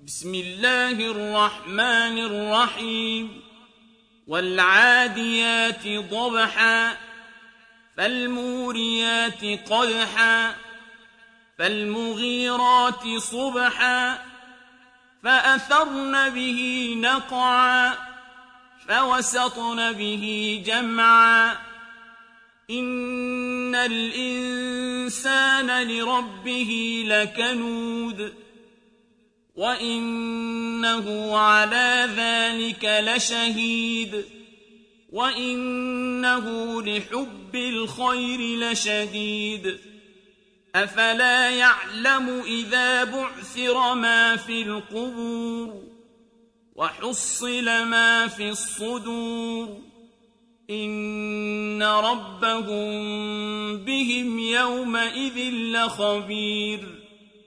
بسم الله الرحمن الرحيم والعاديات ضبحا فالموريات قدحا فالمغيرات صبحا فأثرن به نقعا فوسطن به جمعا إن الإنسان لربه لكنود وإنه على ذلك لشهيد وإنه لحب الخير لشديد أفلا يعلم إذا بعثر ما في القبور وحصل ما في الصدور إن ربهم بهم يومئذ لخبير